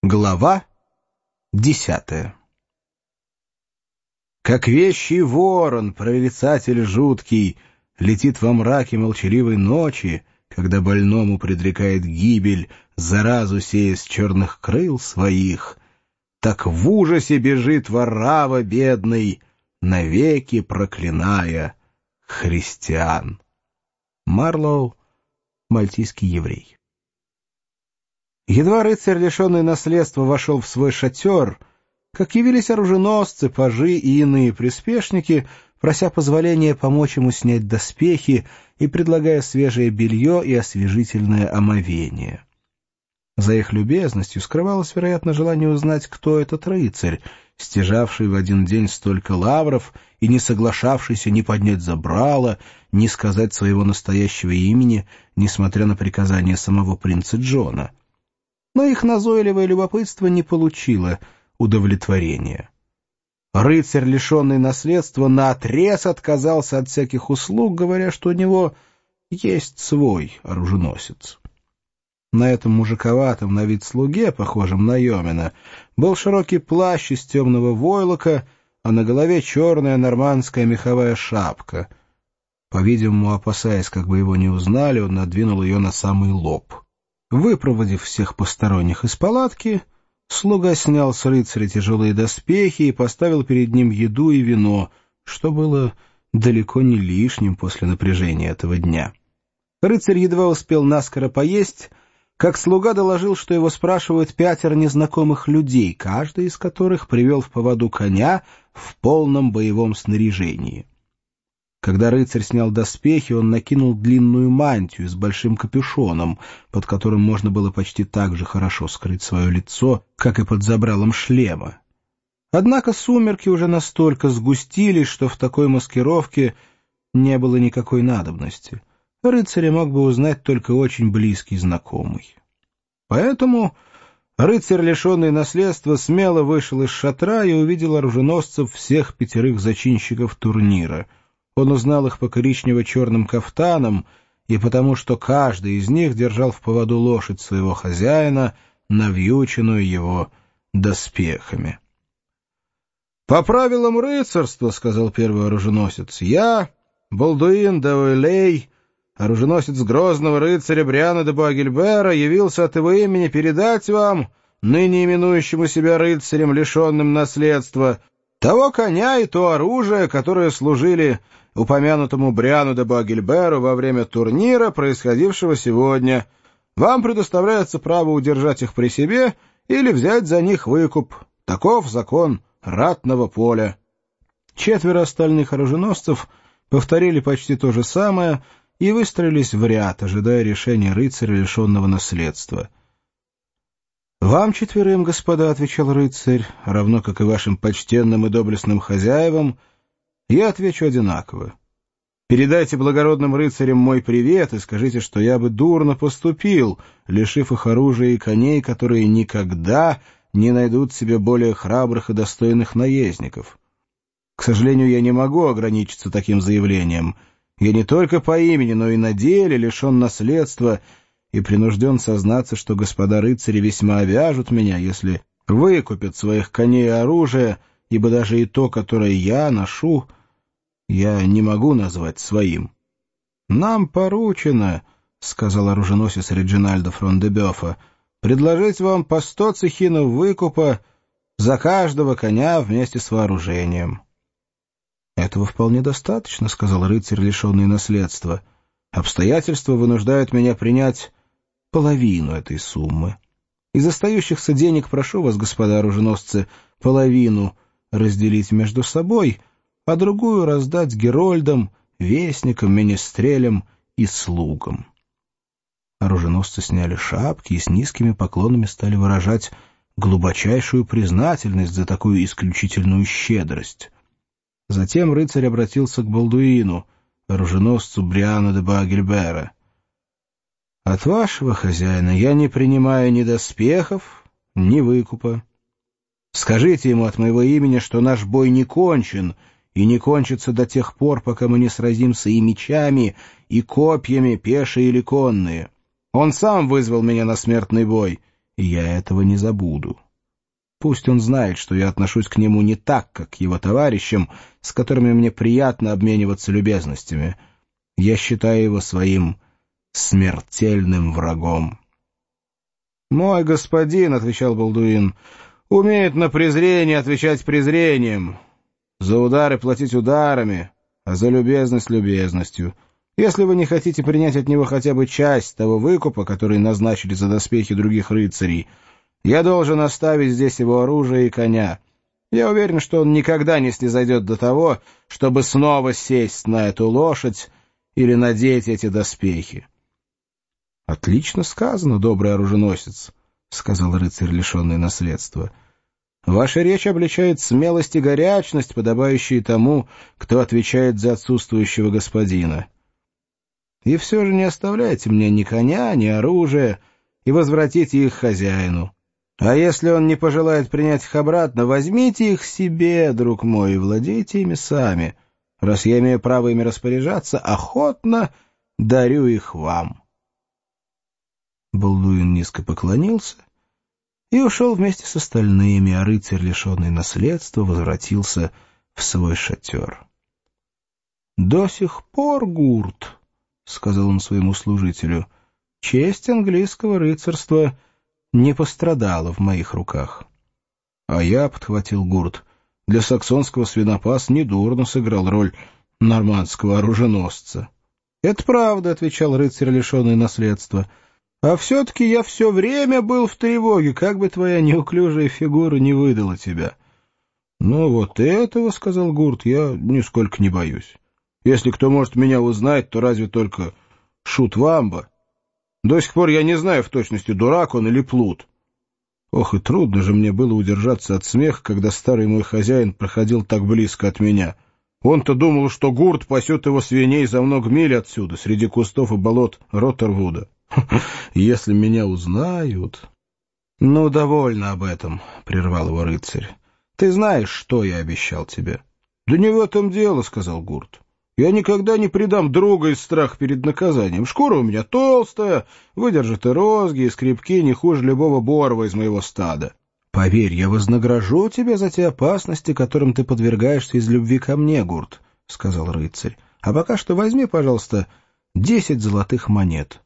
Глава 10. Как вещий ворон, прорицатель жуткий, летит во мраке молчаливой ночи, когда больному предрекает гибель, заразу сея с черных крыл своих, так в ужасе бежит Варрава бедный, навеки проклиная христиан. Марлоу, мальтийский еврей. Едва рыцарь, лишенный наследства, вошел в свой шатер, как явились оруженосцы, пажи и иные приспешники, прося позволения помочь ему снять доспехи и предлагая свежее белье и освежительное омовение. За их любезностью скрывалось, вероятно, желание узнать, кто этот рыцарь, стяжавший в один день столько лавров и не соглашавшийся ни поднять забрало, ни сказать своего настоящего имени, несмотря на приказание самого принца Джона. Но их назойливое любопытство не получило удовлетворения. Рыцарь, лишенный наследства, наотрез отказался от всяких услуг, говоря, что у него есть свой оруженосец. На этом мужиковатом на вид слуге, похожем на Йомина, был широкий плащ из темного войлока, а на голове черная нормандская меховая шапка. По-видимому, опасаясь, как бы его не узнали, он надвинул ее на самый лоб. Выпроводив всех посторонних из палатки, слуга снял с рыцаря тяжелые доспехи и поставил перед ним еду и вино, что было далеко не лишним после напряжения этого дня. Рыцарь едва успел наскоро поесть, как слуга доложил, что его спрашивают 5 незнакомых людей, каждый из которых привел в поводу коня в полном боевом снаряжении. Когда рыцарь снял доспехи, он накинул длинную мантию с большим капюшоном, под которым можно было почти так же хорошо скрыть свое лицо, как и под забралом шлема. Однако сумерки уже настолько сгустились, что в такой маскировке не было никакой надобности. Рыцаря мог бы узнать только очень близкий знакомый. Поэтому рыцарь, лишенный наследства, смело вышел из шатра и увидел оруженосцев всех 5 зачинщиков турнира. Он узнал их по коричнево-черным кафтанам и потому, что каждый из них держал в поводу лошадь своего хозяина, навьюченную его доспехами. «По правилам рыцарства, — сказал первый оруженосец, — я, Балдуин де Уэлей, оруженосец грозного рыцаря Бриана де Буагильбера, явился от его имени передать вам, ныне именующему себя рыцарем, лишенным наследства, того коня и то оружие, которые служили упомянутому Бриану де Буагильберу во время турнира, происходившего сегодня. Вам предоставляется право удержать их при себе или взять за них выкуп. Таков закон ратного поля». 4 остальных оруженосцев повторили почти то же самое и выстроились в ряд, ожидая решения рыцаря, лишенного наследства. «Вам 4, господа, — отвечал рыцарь, — равно как и вашим почтенным и доблестным хозяевам, я отвечу одинаково. Передайте благородным рыцарям мой привет и скажите, что я бы дурно поступил, лишив их оружия и коней, которые никогда не найдут себе более храбрых и достойных наездников. К сожалению, я не могу ограничиться таким заявлением. Я не только по имени, но и на деле лишен наследства и принужден сознаться, что господа рыцари весьма обяжут меня, если выкупят своих коней и оружие, ибо даже и то, которое я ношу, я не могу назвать своим. «Нам поручено, — сказал оруженосец Реджинальдо Фрон-де-Бёфа, — предложить вам по 100 цехинов выкупа за каждого коня вместе с вооружением». «Этого вполне достаточно, — сказал рыцарь, лишенный наследства. Обстоятельства вынуждают меня принять половину этой суммы. Из остающихся денег прошу вас, господа оруженосцы, половину разделить между собой, а другую раздать герольдам, вестникам, менестрелям и слугам». Оруженосцы сняли шапки и с низкими поклонами стали выражать глубочайшую признательность за такую исключительную щедрость. Затем рыцарь обратился к Балдуину, оруженосцу Бриана де Буагильбера. «От вашего хозяина я не принимаю ни доспехов, ни выкупа. Скажите ему от моего имени, что наш бой не кончен и не кончится до тех пор, пока мы не сразимся и мечами, и копьями, пешие или конные. Он сам вызвал меня на смертный бой, и я этого не забуду. Пусть он знает, что я отношусь к нему не так, как к его товарищам, с которыми мне приятно обмениваться любезностями. Я считаю его своим смертельным врагом». «Мой господин, — отвечал Балдуин, — умеет на презрение отвечать презрением, за удары платить ударами, а за любезность — любезностью. Если вы не хотите принять от него хотя бы часть того выкупа, который назначили за доспехи других рыцарей, я должен оставить здесь его оружие и коня. Я уверен, что он никогда не снизойдет до того, чтобы снова сесть на эту лошадь или надеть эти доспехи». «Отлично сказано, добрый оруженосец», — сказал рыцарь, лишенный наследства. «Ваша речь обличает смелость и горячность, подобающие тому, кто отвечает за отсутствующего господина. И все же не оставляйте мне ни коня, ни оружия, и возвратите их хозяину. А если он не пожелает принять их обратно, возьмите их себе, друг мой, и владейте ими сами. Раз я имею право ими распоряжаться, охотно дарю их вам». Балдуин низко поклонился и ушел вместе с остальными, а рыцарь, лишенный наследства, возвратился в свой шатер. «До сих пор, Гурт, — сказал он своему служителю, — честь английского рыцарства не пострадала в моих руках». «А я, — подхватил Гурт, — для саксонского свинопас недурно сыграл роль нормандского оруженосца». «Это правда, — отвечал рыцарь, лишенный наследства, — а все-таки я все время был в тревоге, как бы твоя неуклюжая фигура не выдала тебя». «Ну вот этого, — сказал Гурт, — я нисколько не боюсь. Если кто может меня узнать, то разве только Шут Вамба. До сих пор я не знаю в точности, дурак он или плут. Ох, и трудно же мне было удержаться от смеха, когда старый мой хозяин проходил так близко от меня. Он-то думал, что Гурт пасет его свиней за много миль отсюда, среди кустов и болот Роттервуда. Если меня узнают...» «Ну, довольно об этом, — прервал его рыцарь. — Ты знаешь, что я обещал тебе». «Да не в этом дело, — сказал Гурт. — Я никогда не предам друга из страха перед наказанием. Шкура у меня толстая, выдержит и розги, и скребки не хуже любого борова из моего стада. Поверь, я вознагражу тебя за те опасности, которым ты подвергаешься из любви ко мне, Гурт, — сказал рыцарь. — А пока что возьми, пожалуйста, 10 золотых монет.